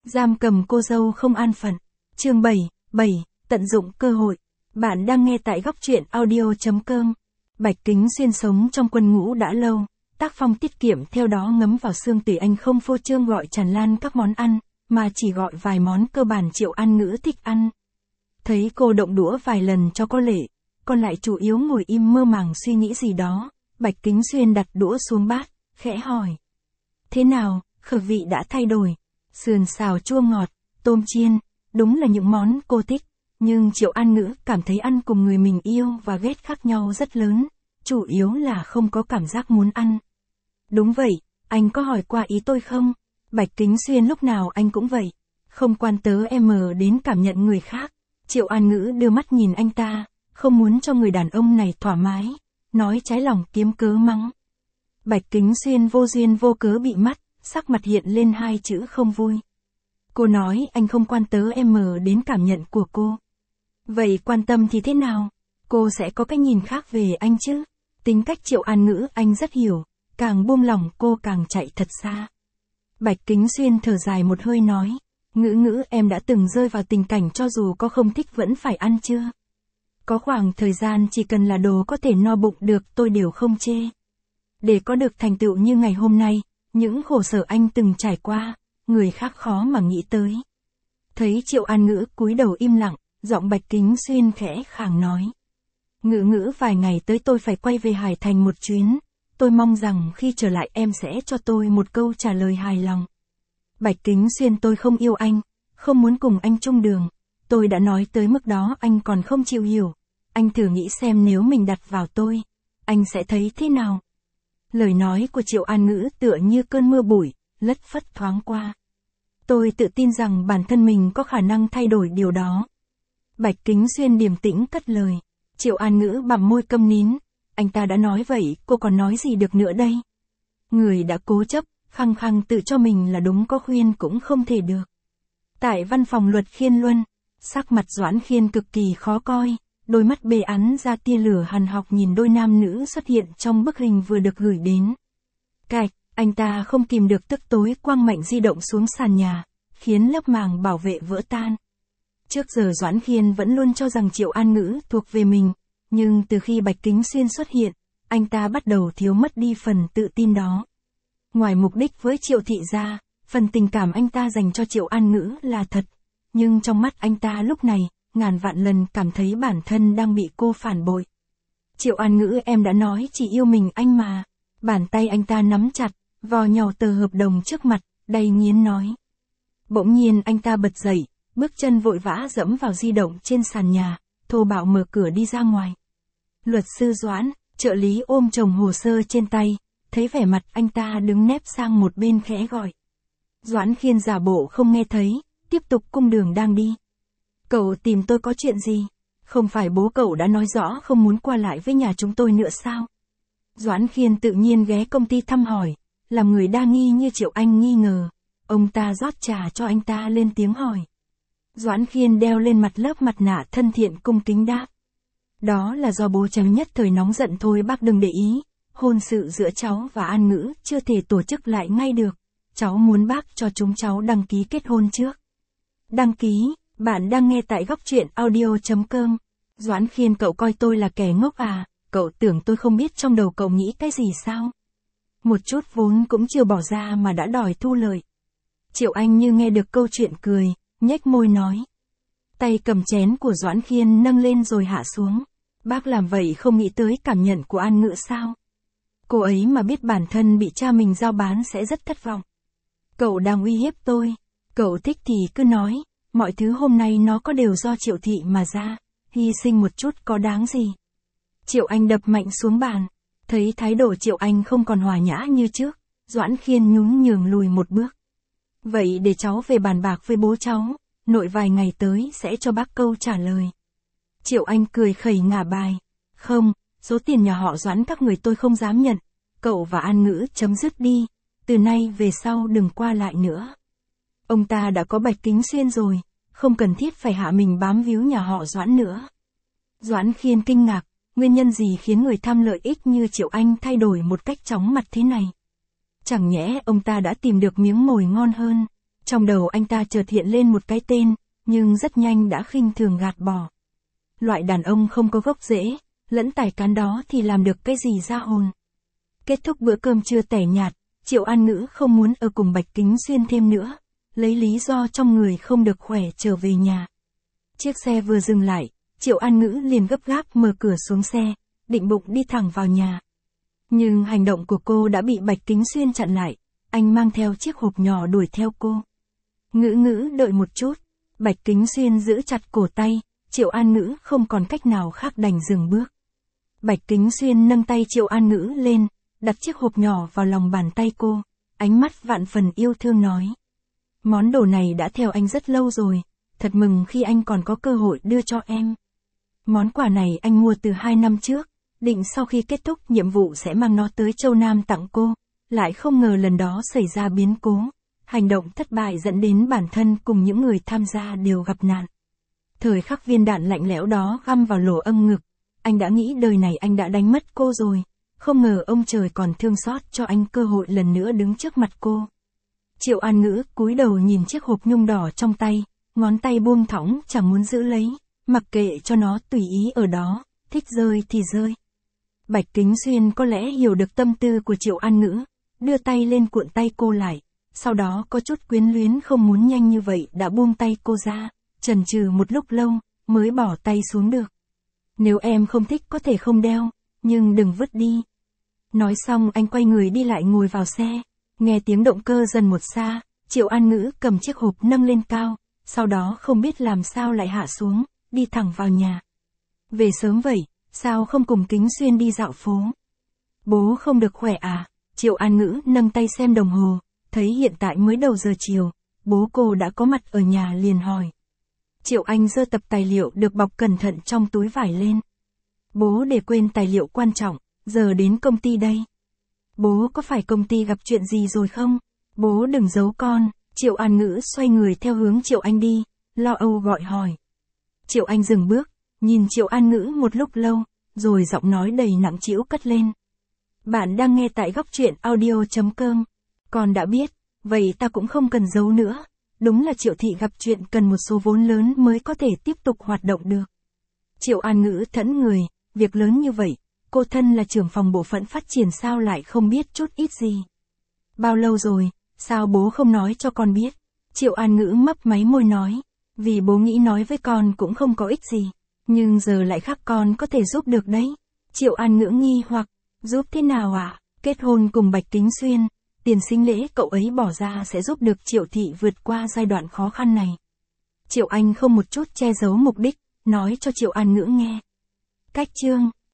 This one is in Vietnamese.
Giam cầm cô dâu không an phận. Chương 7, tận dụng cơ hội. Bạn đang nghe tại góc truyện audio.com. Bạch Kính Xuyên sống trong quân ngũ đã lâu, tác phong tiết kiệm theo đó ngấm vào xương tủy. Anh không phô trương gọi tràn lan các món ăn, mà chỉ gọi vài món cơ bản Triệu An Ngữ thích ăn. Thấy cô động đũa vài lần cho có lệ, còn lại chủ yếu ngồi im mơ màng suy nghĩ gì đó. Bạch Kính Xuyên đặt đũa xuống bát, khẽ hỏi. Thế nào, khẩu vị đã thay đổi? Sườn xào chua ngọt, tôm chiên, đúng là những món cô thích. Nhưng Triệu An Ngữ cảm thấy ăn cùng người mình yêu và ghét khác nhau rất lớn, chủ yếu là không có cảm giác muốn ăn. Đúng vậy, anh có hỏi qua ý tôi không? Bạch Kính Xuyên lúc nào anh cũng vậy, không quan tớ đến cảm nhận người khác. Triệu An Ngữ đưa mắt nhìn anh ta, không muốn cho người đàn ông này thoải mái, nói trái lòng kiếm cớ mắng. Bạch Kính Xuyên vô duyên vô cớ bị mắt, sắc mặt hiện lên hai chữ không vui. Cô nói anh không quan tớ đến cảm nhận của cô. Vậy quan tâm thì thế nào? Cô sẽ có cái nhìn khác về anh chứ? Tính cách Triệu An Ngữ anh rất hiểu, càng buông lòng cô càng chạy thật xa. Bạch Kính Xuyên thở dài một hơi nói, Ngữ em đã từng rơi vào tình cảnh cho dù có không thích vẫn phải ăn chưa? Có khoảng thời gian chỉ cần là đồ có thể no bụng được tôi đều không chê. Để có được thành tựu như ngày hôm nay, những khổ sở anh từng trải qua, người khác khó mà nghĩ tới. Thấy Triệu An Ngữ cúi đầu im lặng, giọng Bạch Kính Xuyên khẽ khàng nói. Ngữ vài ngày tới tôi phải quay về Hải Thành một chuyến, tôi mong rằng khi trở lại em sẽ cho tôi một câu trả lời hài lòng. Bạch Kính Xuyên tôi không yêu anh, không muốn cùng anh chung đường, tôi đã nói tới mức đó anh còn không chịu hiểu, anh thử nghĩ xem nếu mình đặt vào tôi, anh sẽ thấy thế nào? Lời nói của Triệu An Ngữ tựa như cơn mưa bụi, lất phất thoáng qua. Tôi tự tin rằng bản thân mình có khả năng thay đổi điều đó. Bạch Kính Xuyên điềm tĩnh cất lời. Triệu An Ngữ bặm môi câm nín. Anh ta đã nói vậy, cô còn nói gì được nữa đây? Người đã cố chấp, khăng khăng tự cho mình là đúng có khuyên cũng không thể được. Tại văn phòng Luật Khiên Luân, sắc mặt Doãn Khiên cực kỳ khó coi, đôi mắt bê án ra tia lửa hằn học nhìn đôi nam nữ xuất hiện trong bức hình vừa được gửi đến. Cạch, anh ta không kìm được tức tối quăng mạnh di động xuống sàn nhà, khiến lớp màng bảo vệ vỡ tan. Trước giờ Doãn Khiên vẫn luôn cho rằng Triệu An Ngữ thuộc về mình, nhưng từ khi Bạch Kính Xuyên xuất hiện, anh ta bắt đầu thiếu mất đi phần tự tin đó. Ngoài mục đích với Triệu thị ra, phần tình cảm anh ta dành cho Triệu An Ngữ là thật, nhưng trong mắt anh ta lúc này, ngàn vạn lần cảm thấy bản thân đang bị cô phản bội. Triệu An Ngữ em đã nói chỉ yêu mình anh mà. Bàn tay anh ta nắm chặt, vò nhàu tờ hợp đồng trước mặt, đầy nghiến nói. Bỗng nhiên anh ta bật dậy, bước chân vội vã dẫm vào di động trên sàn nhà, thô bạo mở cửa đi ra ngoài. Luật sư Doãn, trợ lý ôm chồng hồ sơ trên tay, thấy vẻ mặt anh ta đứng nép sang một bên khẽ gọi. Doãn Khiên giả bộ không nghe thấy, tiếp tục cung đường đang đi. Cậu tìm tôi có chuyện gì? Không phải bố cậu đã nói rõ không muốn qua lại với nhà chúng tôi nữa sao? Doãn Khiên tự nhiên ghé công ty thăm hỏi, làm người đa nghi như Triệu Anh nghi ngờ. Ông ta rót trà cho anh ta lên tiếng hỏi. Doãn Khiên đeo lên mặt lớp mặt nạ thân thiện cung kính đáp. Đó là do bố cháu nhất thời nóng giận thôi, bác đừng để ý. Hôn sự giữa cháu và An Ngữ chưa thể tổ chức lại ngay được. Cháu muốn bác cho chúng cháu đăng ký kết hôn trước. Đăng ký, bạn đang nghe tại góc truyện audio.com. Doãn Khiên cậu coi tôi là kẻ ngốc à? Cậu tưởng tôi không biết trong đầu cậu nghĩ cái gì sao? Một chút vốn cũng chưa bỏ ra mà đã đòi thu lợi. Triệu Anh như nghe được câu chuyện cười, nhếch môi nói. Tay cầm chén của Doãn Khiên nâng lên rồi hạ xuống. Bác làm vậy không nghĩ tới cảm nhận của An Ngữ sao? Cô ấy mà biết bản thân bị cha mình giao bán sẽ rất thất vọng. Cậu đang uy hiếp tôi. Cậu thích thì cứ nói, mọi thứ hôm nay nó có đều do Triệu thị mà ra, hy sinh một chút có đáng gì. Triệu Anh đập mạnh xuống bàn, thấy thái độ Triệu Anh không còn hòa nhã như trước, Doãn Khiên nhún nhường lùi một bước. Vậy để cháu về bàn bạc với bố cháu, nội vài ngày tới sẽ cho bác câu trả lời. Triệu Anh cười khẩy ngả bài. Không, số tiền nhà họ Doãn các người tôi không dám nhận, cậu và An Ngữ chấm dứt đi, từ nay về sau đừng qua lại nữa. Ông ta đã có Bạch Kính Xuyên rồi, không cần thiết phải hạ mình bám víu nhà họ Doãn nữa. Doãn Khiên kinh ngạc, nguyên nhân gì khiến người tham lợi ích như Triệu Anh thay đổi một cách chóng mặt thế này? Chẳng nhẽ ông ta đã tìm được miếng mồi ngon hơn, Trong đầu anh ta chợt hiện lên một cái tên, nhưng rất nhanh đã khinh thường gạt bỏ. Loại đàn ông không có gốc rễ, lẫn tài cán đó thì làm được cái gì ra hồn. Kết thúc bữa cơm trưa tẻ nhạt, Triệu An Ngữ không muốn ở cùng Bạch Kính Xuyên thêm nữa, lấy lý do trong người không được khỏe trở về nhà. Chiếc xe vừa dừng lại, Triệu An Ngữ liền gấp gáp mở cửa xuống xe, định bụng đi thẳng vào nhà. Nhưng hành động của cô đã bị Bạch Kính Xuyên chặn lại, anh mang theo chiếc hộp nhỏ đuổi theo cô. Ngữ Ngữ đợi một chút, Bạch Kính Xuyên giữ chặt cổ tay, Triệu An Ngữ không còn cách nào khác đành dừng bước. Bạch Kính Xuyên nâng tay Triệu An Ngữ lên, đặt chiếc hộp nhỏ vào lòng bàn tay cô, ánh mắt vạn phần yêu thương nói. Món đồ này đã theo anh rất lâu rồi, thật mừng khi anh còn có cơ hội đưa cho em. Món quà này anh mua từ 2 năm trước, định sau khi kết thúc nhiệm vụ sẽ mang nó tới Châu Nam tặng cô, lại không ngờ lần đó xảy ra biến cố. Hành động thất bại dẫn đến bản thân cùng những người tham gia đều gặp nạn. Thời khắc viên đạn lạnh lẽo đó găm vào lỗ âm ngực, anh đã nghĩ đời này anh đã đánh mất cô rồi, không ngờ ông trời còn thương xót cho anh cơ hội lần nữa đứng trước mặt cô. Triệu An Ngữ cúi đầu nhìn chiếc hộp nhung đỏ trong tay, ngón tay buông thõng chẳng muốn giữ lấy, mặc kệ cho nó tùy ý ở đó, thích rơi thì rơi. Bạch Kính Xuyên có lẽ hiểu được tâm tư của Triệu An Ngữ, đưa tay lên cuộn tay cô lại, sau đó có chút quyến luyến không muốn nhanh như vậy đã buông tay cô ra, chần chừ một lúc lâu, mới bỏ tay xuống được. Nếu em không thích có thể không đeo, nhưng đừng vứt đi. Nói xong anh quay người đi lại ngồi vào xe, nghe tiếng động cơ dần một xa, Triệu An Ngữ cầm chiếc hộp nâng lên cao, sau đó không biết làm sao lại hạ xuống, đi thẳng vào nhà. Về sớm vậy, sao không cùng Kính Xuyên đi dạo phố? Bố không được khỏe à? Triệu An Ngữ nâng tay xem đồng hồ, thấy hiện tại mới đầu giờ chiều, bố cô đã có mặt ở nhà liền hỏi. Triệu Anh giơ tập tài liệu được bọc cẩn thận trong túi vải lên. Bố để quên tài liệu quan trọng, giờ đến công ty đây. Bố có phải công ty gặp chuyện gì rồi không? Bố đừng giấu con. Triệu An Ngữ xoay người theo hướng Triệu Anh đi, lo âu gọi hỏi. Triệu Anh dừng bước, nhìn Triệu An Ngữ một lúc lâu, rồi giọng nói đầy nặng trĩu cất lên. Bạn đang nghe tại góc truyện audio.com. Con đã biết, vậy ta cũng không cần giấu nữa. Đúng là Triệu thị gặp chuyện cần một số vốn lớn mới có thể tiếp tục hoạt động được. Triệu An Ngữ thẫn người, việc lớn như vậy, cô thân là trưởng phòng bộ phận phát triển sao lại không biết chút ít gì. Bao lâu rồi, sao bố không nói cho con biết? Triệu An Ngữ mấp máy môi nói, vì bố nghĩ nói với con cũng không có ích gì, nhưng giờ lại khác con có thể giúp được đấy. Triệu An Ngữ nghi hoặc, giúp thế nào ạ? Kết hôn cùng Bạch Kính Xuyên, tiền sinh lễ cậu ấy bỏ ra sẽ giúp được Triệu thị vượt qua giai đoạn khó khăn này. Triệu Anh không một chút che giấu mục đích, nói cho Triệu An Ngữ nghe. Cách chương